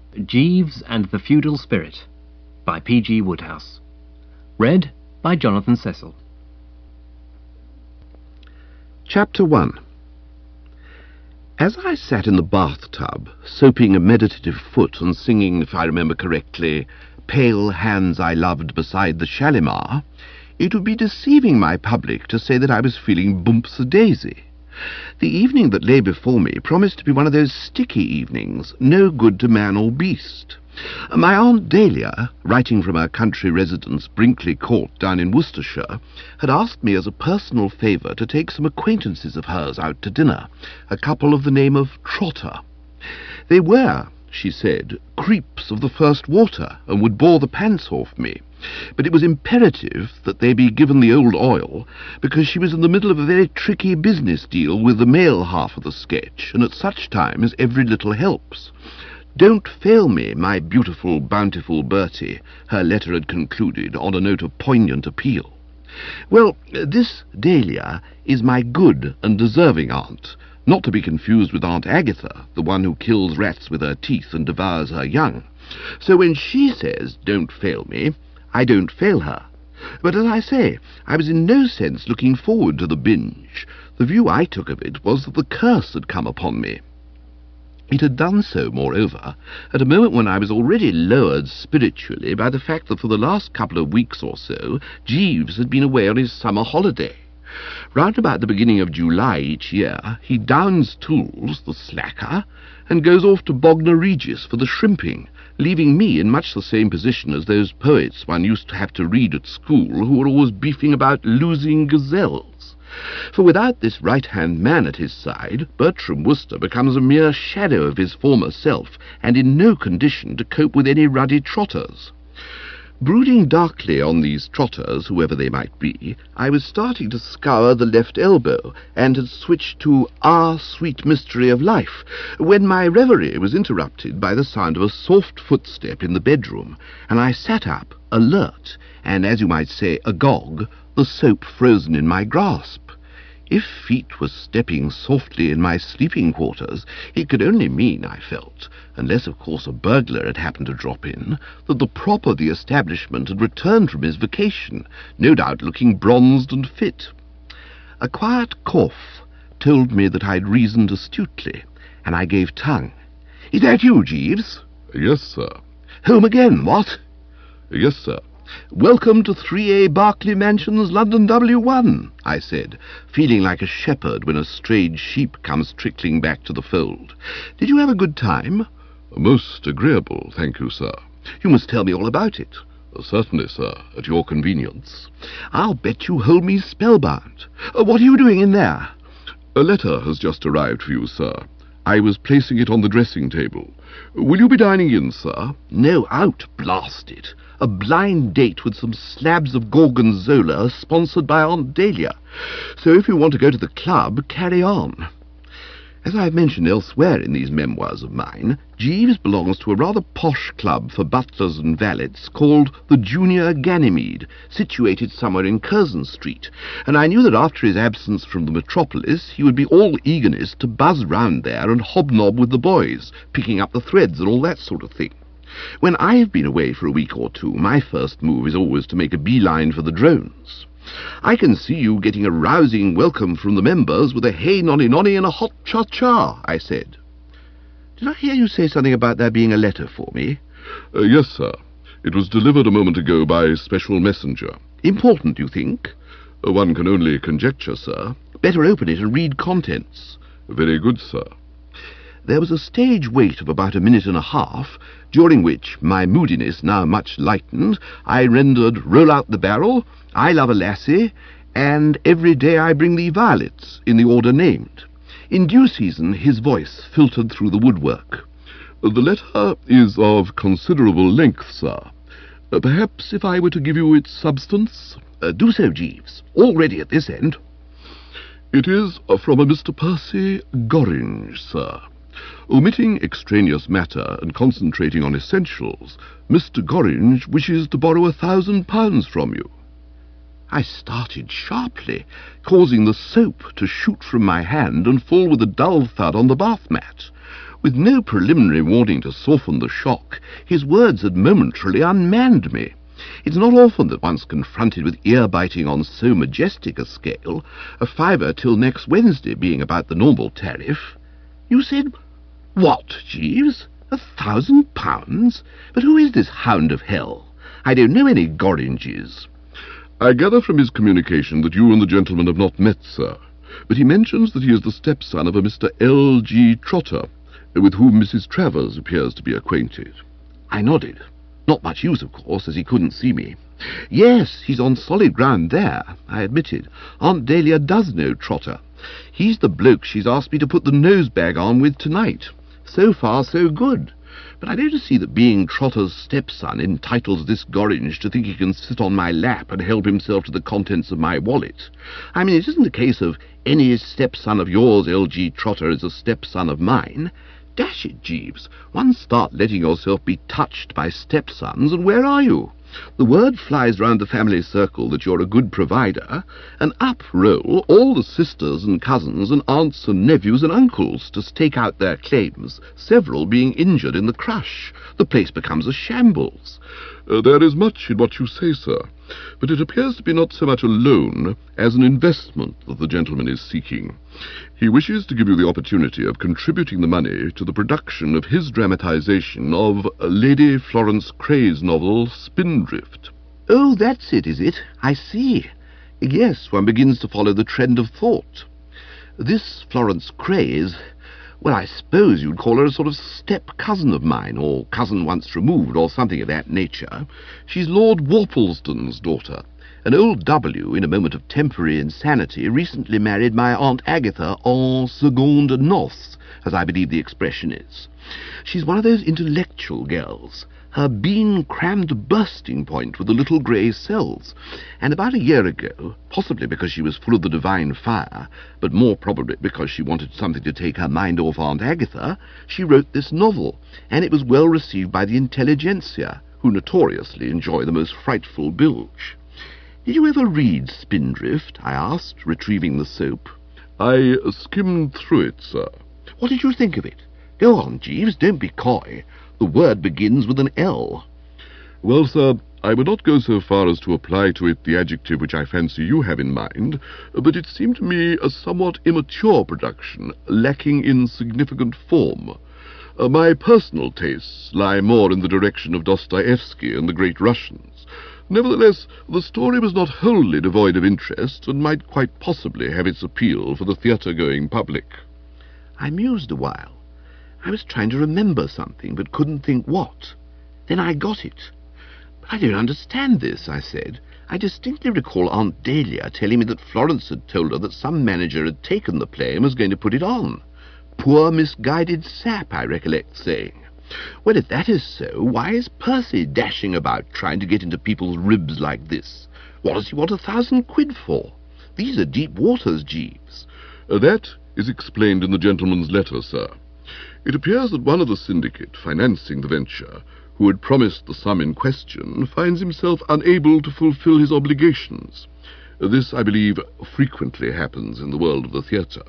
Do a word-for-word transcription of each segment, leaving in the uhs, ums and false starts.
Jeeves and the Feudal Spirit by P G Woodhouse. Read by Jonathan Cecil. Chapter one. As I sat in the bathtub, soaping a meditative foot and singing, if I remember correctly, "Pale Hands I Loved Beside the Shalimar," it would be deceiving my public to say that I was feeling bumps-a-daisy. The evening that lay before me promised to be one of those sticky evenings, no good to man or beast. My Aunt Dahlia, writing from her country residence, Brinkley Court, down in Worcestershire, had asked me as a personal favour to take some acquaintances of hers out to dinner, a couple of the name of Trotter. They were, she said, creeps of the first water, and would bore the pants off me. But it was imperative that they be given the old oil, because she was in the middle of a very tricky business deal with the male half of the sketch, and at such times every little helps. "Don't fail me, my beautiful, bountiful Bertie," her letter had concluded on a note of poignant appeal. Well, this Dahlia is my good and deserving aunt, not to be confused with Aunt Agatha, the one who kills rats with her teeth and devours her young. So when she says, "Don't fail me," I don't fail her. But as I say, I was in no sense looking forward to the binge. The view I took of it was that the curse had come upon me. It had done so, moreover, at a moment when I was already lowered spiritually by the fact that for the last couple of weeks or so Jeeves had been away on his summer holiday. Round about the beginning of July each year he downs tools, the slacker, and goes off to Bognor Regis for the shrimping, leaving me in much the same position as those poets one used to have to read at school who were always beefing about losing gazelles. For without this right-hand man at his side, Bertram Wooster becomes a mere shadow of his former self, and in no condition to cope with any ruddy trotters. Brooding darkly on these trotters, whoever they might be, I was starting to scour the left elbow, and had switched to Our Sweet Mystery of Life, when my reverie was interrupted by the sound of a soft footstep in the bedroom, and I sat up, alert, and, as you might say, agog, the soap frozen in my grasp. If feet were stepping softly in my sleeping quarters, it could only mean, I felt, unless of course a burglar had happened to drop in, that the prop of the establishment had returned from his vacation, no doubt looking bronzed and fit. A quiet cough told me that I'd reasoned astutely, and I gave tongue. "Is that you, Jeeves?" "Yes, sir." "Home again, what?" "Yes, sir." "Welcome to three A Berkeley Mansions, London W one, I said, feeling like a shepherd when a strayed sheep comes trickling back to the fold. "Did you have a good time?" "Most agreeable, thank you, sir." "You must tell me all about it." "Certainly, sir, at your convenience." "I'll bet you hold me spellbound. Uh, what are you doing in there?" "A letter has just arrived for you, sir. I was placing it on the dressing table. Will you be dining in, sir?" "No, out, blast it. A blind date with some slabs of gorgonzola sponsored by Aunt Dahlia. So if you want to go to the club, carry on." As I have mentioned elsewhere in these memoirs of mine, Jeeves belongs to a rather posh club for butlers and valets called the Junior Ganymede, situated somewhere in Curzon Street, and I knew that after his absence from the metropolis he would be all eagerness to buzz round there and hobnob with the boys, picking up the threads and all that sort of thing. When I've been away for a week or two, my first move is always to make a beeline for the drones. "I can see you getting a rousing welcome from the members with a hey nonny nonny and a hot cha-cha," I said. "Did I hear you say something about there being a letter for me?" Uh, "Yes, sir. It was delivered a moment ago by special messenger." "Important, you think?" Uh, "One can only conjecture, sir." "Better open it and read contents." "Very good, sir." There was a stage wait of about a minute and a half, during which, my moodiness now much lightened, I rendered "Roll Out the Barrel," "I Love a Lassie," and "Every Day I Bring Thee Violets," in the order named. In due season his voice filtered through the woodwork. "The letter is of considerable length, sir. Uh, perhaps if I were to give you its substance?" Uh, "do so, Jeeves. All ready at this end." "It is from a Mister Percy Gorringe, sir. Omitting extraneous matter and concentrating on essentials, Mister Gorringe wishes to borrow a thousand pounds from you." I started sharply, causing the soap to shoot from my hand and fall with a dull thud on the bath mat. With no preliminary warning to soften the shock, his words had momentarily unmanned me. It's not often that one's confronted with ear-biting on so majestic a scale, a fiver till next Wednesday being about the normal tariff. You said, what, Jeeves? A thousand pounds? But who is this hound of hell? I don't know any Gorringes. I gather from his communication that you and the gentleman have not met, sir, but he mentions that he is the stepson of a Mister L G Trotter, with whom Missus Travers appears to be acquainted. I nodded. Not much use, of course, as he couldn't see me. Yes, he's on solid ground there, I admitted. Aunt Dahlia does know Trotter. He's the bloke she's asked me to put the nosebag on with tonight. So far, so good. But I don't see that being Trotter's stepson entitles this Gorringe to think he can sit on my lap and help himself to the contents of my wallet. I mean, it isn't a case of any stepson of yours, L G Trotter, is a stepson of mine. Dash it, Jeeves, once start letting yourself be touched by stepsons, and where are you? The word flies round the family circle that you're a good provider, and up roll all the sisters and cousins and aunts and nephews and uncles to stake out their claims, several being injured in the crush. The place becomes a shambles. Uh, there is much in what you say, sir, but it appears to be not so much a loan as an investment that the gentleman is seeking. He wishes to give you the opportunity of contributing the money to the production of his dramatization of Lady Florence Craye's novel Spindrift. Oh, that's it, is it? I see. Yes, one begins to follow the trend of thought. This Florence Craye is, well, I suppose you'd call her a sort of step-cousin of mine, or cousin once removed, or something of that nature. She's Lord Worplesdon's daughter. An old W, in a moment of temporary insanity, recently married my Aunt Agatha en seconde noces, as I believe the expression is. She's one of those intellectual girls, her bean crammed to bursting point with the little grey cells, and about a year ago, possibly because she was full of the divine fire, but more probably because she wanted something to take her mind off Aunt Agatha, she wrote this novel, and it was well received by the intelligentsia, who notoriously enjoy the most frightful bilge. Did you ever read Spindrift? I asked, retrieving the soap. I skimmed through it, sir. What did you think of it? Go on, Jeeves, don't be coy. The word begins with an L. Well, sir, I would not go so far as to apply to it the adjective which I fancy you have in mind, but it seemed to me a somewhat immature production, lacking in significant form. Uh, my personal tastes lie more in the direction of Dostoevsky and the great Russians. Nevertheless, the story was not wholly devoid of interest, and might quite possibly have its appeal for the theatre-going public. I mused a while. I was trying to remember something, but couldn't think what. Then I got it. But I don't understand this, I said. I distinctly recall Aunt Dahlia telling me that Florence had told her that some manager had taken the play and was going to put it on. Poor misguided sap, I recollect saying. Well, if that is so, why is Percy dashing about trying to get into people's ribs like this? What does he want a thousand quid for? These are deep waters, Jeeves. Uh, that is explained in the gentleman's letter, sir. It appears that one of the syndicate financing the venture, who had promised the sum in question, finds himself unable to fulfil his obligations. This, I believe, frequently happens in the world of the theatre.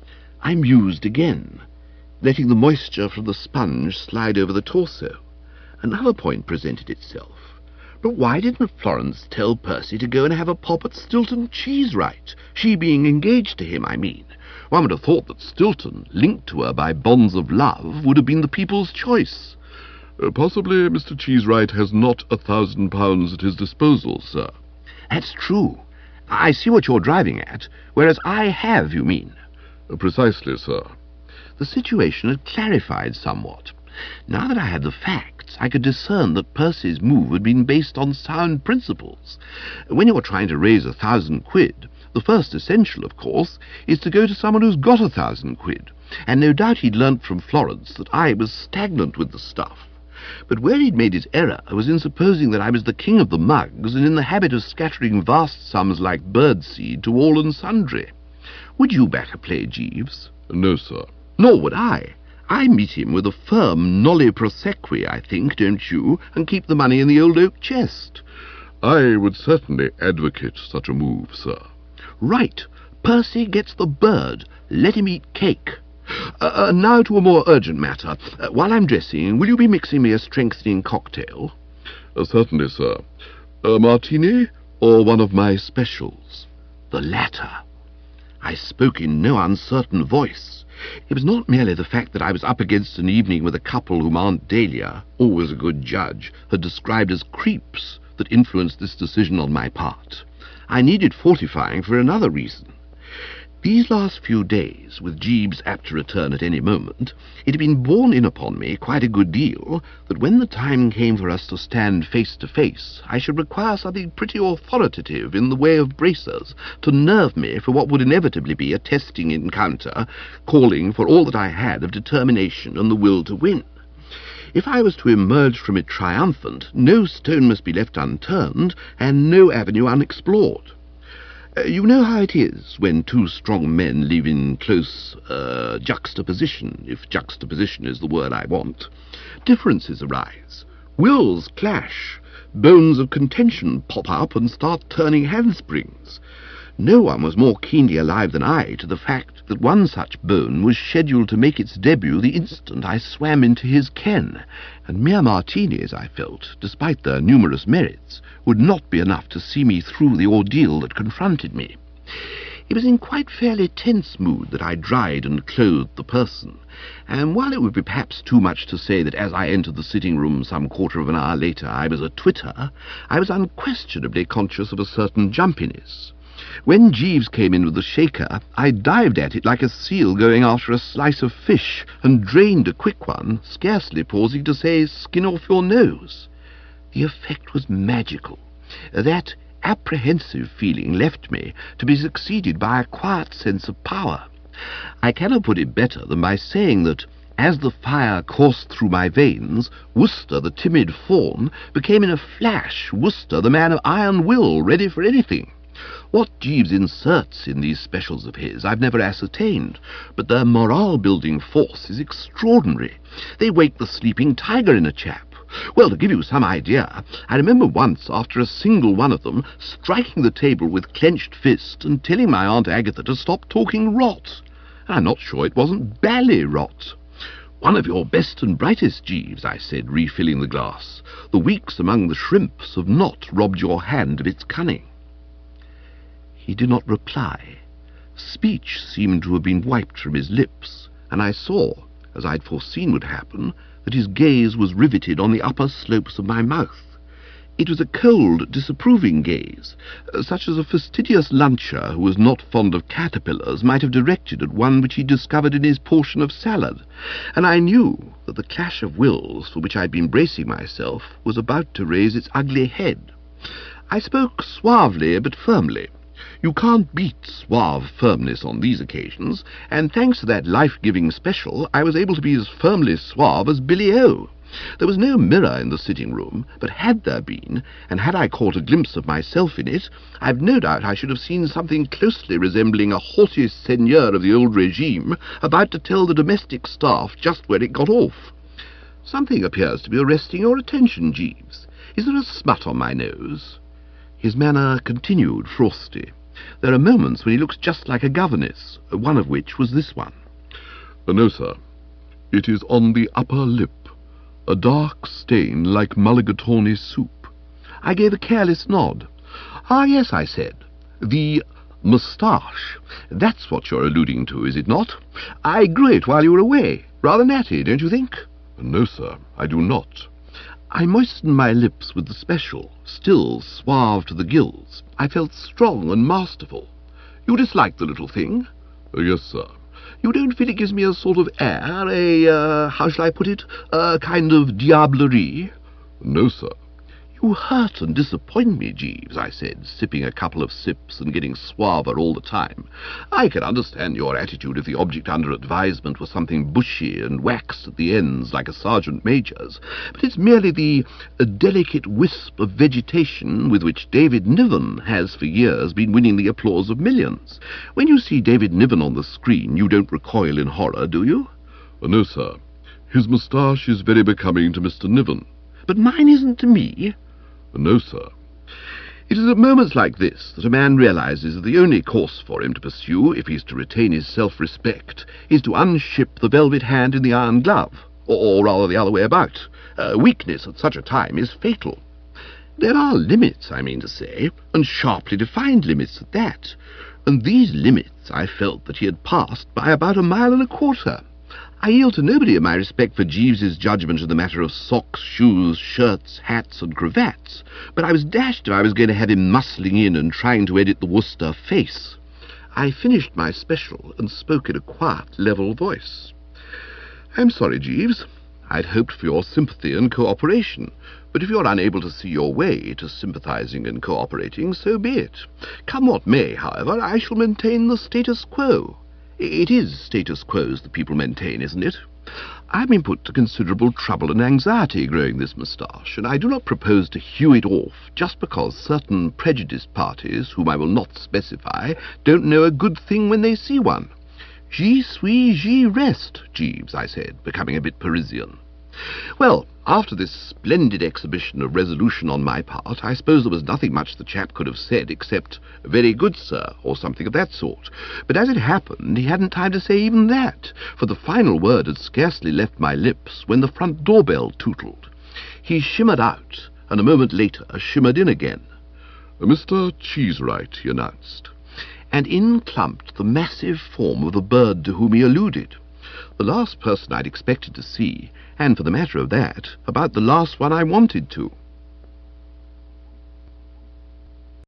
I mused again, letting the moisture from the sponge slide over the torso. Another point presented itself. But why didn't Florence tell Percy to go and have a pop at Stilton Cheesewright, she being engaged to him, I mean? One would have thought that Stilton, linked to her by bonds of love, would have been the people's choice. Uh, possibly Mister Cheesewright has not a thousand pounds at his disposal, sir. That's true. I see what you're driving at, whereas I have, you mean? Uh, precisely, sir. The situation had clarified somewhat. Now that I had the facts, I could discern that Percy's move had been based on sound principles. When you're trying to raise a thousand quid, the first essential, of course, is to go to someone who's got a thousand quid, and no doubt he'd learnt from Florence that I was stagnant with the stuff. But where he'd made his error was in supposing that I was the king of the mugs and in the habit of scattering vast sums like birdseed to all and sundry. Would you back a play, Jeeves? No, sir. Nor would I. I meet him with a firm nolli prosequi, I think, don't you, and keep the money in the old oak chest. I would certainly advocate such a move, sir. Right. Percy gets the bird. Let him eat cake. Uh, uh, now to a more urgent matter. Uh, while I'm dressing, will you be mixing me a strengthening cocktail? Uh, certainly, sir. A martini or one of my specials? The latter. I spoke in no uncertain voice. It was not merely the fact that I was up against an evening with a couple whom Aunt Dahlia, always a good judge, had described as creeps that influenced this decision on my part. I needed fortifying for another reason. These last few days, with Jeeves apt to return at any moment, it had been borne in upon me quite a good deal that when the time came for us to stand face to face, I should require something pretty authoritative in the way of bracers to nerve me for what would inevitably be a testing encounter, calling for all that I had of determination and the will to win. If I was to emerge from it triumphant, no stone must be left unturned and no avenue unexplored. Uh, you know how it is when two strong men live in close uh, juxtaposition, if juxtaposition is the word I want. Differences arise. Wills clash. Bones of contention pop up and start turning handsprings. No one was more keenly alive than I to the fact that one such bone was scheduled to make its debut the instant I swam into his ken, and mere martinis, I felt, despite their numerous merits, would not be enough to see me through the ordeal that confronted me. It was in quite fairly tense mood that I dried and clothed the person, and while it would be perhaps too much to say that as I entered the sitting-room some quarter of an hour later I was a twitter, I was unquestionably conscious of a certain jumpiness. When Jeeves came in with the shaker, I dived at it like a seal going after a slice of fish, and drained a quick one, scarcely pausing to say, "Skin off your nose." The effect was magical. That apprehensive feeling left me, to be succeeded by a quiet sense of power. I cannot put it better than by saying that, as the fire coursed through my veins, Wooster, the timid fawn, became in a flash Wooster, the man of iron will, ready for anything. What Jeeves inserts in these specials of his I've never ascertained, but their morale-building force is extraordinary. They wake the sleeping tiger in a chap. Well, to give you some idea, I remember once, after a single one of them, striking the table with clenched fist and telling my Aunt Agatha to stop talking rot. I'm not sure it wasn't bally rot. "One of your best and brightest, Jeeves," I said, refilling the glass. "The weeks among the shrimps have not robbed your hand of its cunning." He did not reply. Speech seemed to have been wiped from his lips, and I saw, as I'd foreseen would happen, that his gaze was riveted on the upper slopes of my mouth. It was a cold, disapproving gaze, such as a fastidious luncher who was not fond of caterpillars might have directed at one which he discovered in his portion of salad, and I knew that the clash of wills for which I'd been bracing myself was about to raise its ugly head. I spoke suavely but firmly. You can't beat suave firmness on these occasions, and thanks to that life-giving special, I was able to be as firmly suave as Billy O. There was no mirror in the sitting-room, but had there been, and had I caught a glimpse of myself in it, I've no doubt I should have seen something closely resembling a haughty seigneur of the old regime about to tell the domestic staff just where it got off. "Something appears to be arresting your attention, Jeeves. Is there a smut on my nose?" His manner continued frosty. There are moments when he looks just like a governess, one of which was this one. Uh, no, sir. It is on the upper lip, a dark stain like mulligatawny soup. I gave a careless nod. "Ah, yes," I said. "The moustache. That's what you're alluding to, is it not? I grew it while you were away. Rather natty, don't you think?" No, sir, I do not. I moistened my lips with the special, still suave to the gills. I felt strong and masterful. "You dislike the little thing?" Uh, yes, sir. "You don't feel it gives me a sort of air, a, uh, how shall I put it, a kind of diablerie?" No, sir. "You hurt and disappoint me, Jeeves," I said, sipping a couple of sips and getting suaver all the time. "I can understand your attitude if the object under advisement was something bushy and waxed at the ends like a sergeant major's, but it's merely the uh, delicate wisp of vegetation with which David Niven has for years been winning the applause of millions. When you see David Niven on the screen, you don't recoil in horror, do you?" Uh, no, sir. His moustache is very becoming to Mister Niven." "But mine isn't to me." No, sir. It is at moments like this that a man realizes that the only course for him to pursue, if he is to retain his self-respect, is to unship the velvet hand in the iron glove, or, or rather the other way about. Uh, weakness at such a time is fatal. There are limits, I mean to say, and sharply defined limits at that, and these limits I felt that he had passed by about a mile and a quarter. I yield to nobody in my respect for Jeeves's judgment in the matter of socks, shoes, shirts, hats, and cravats, but I was dashed if I was going to have him muscling in and trying to edit the Worcester face. I finished my special and spoke in a quiet, level voice. "I'm sorry, Jeeves. I'd hoped for your sympathy and cooperation, but if you're unable to see your way to sympathizing and cooperating, so be it. Come what may, however, I shall maintain the status quo. It is status quos that people maintain, isn't it? I've been put to considerable trouble and anxiety growing this moustache, and I do not propose to hew it off just because certain prejudiced parties, whom I will not specify, don't know a good thing when they see one. J'y suis, j'y reste, Jeeves, I said, becoming a bit Parisian. Well, after this splendid exhibition of resolution on my part, I suppose there was nothing much the chap could have said except, "Very good, sir," or something of that sort. But as it happened, he hadn't time to say even that, for the final word had scarcely left my lips when the front doorbell tootled. He shimmered out, and a moment later shimmered in again. "Mister Cheesewright," he announced. And in clumped the massive form of the bird to whom he alluded. The last person I'd expected to see, and for the matter of that, about the last one I wanted to.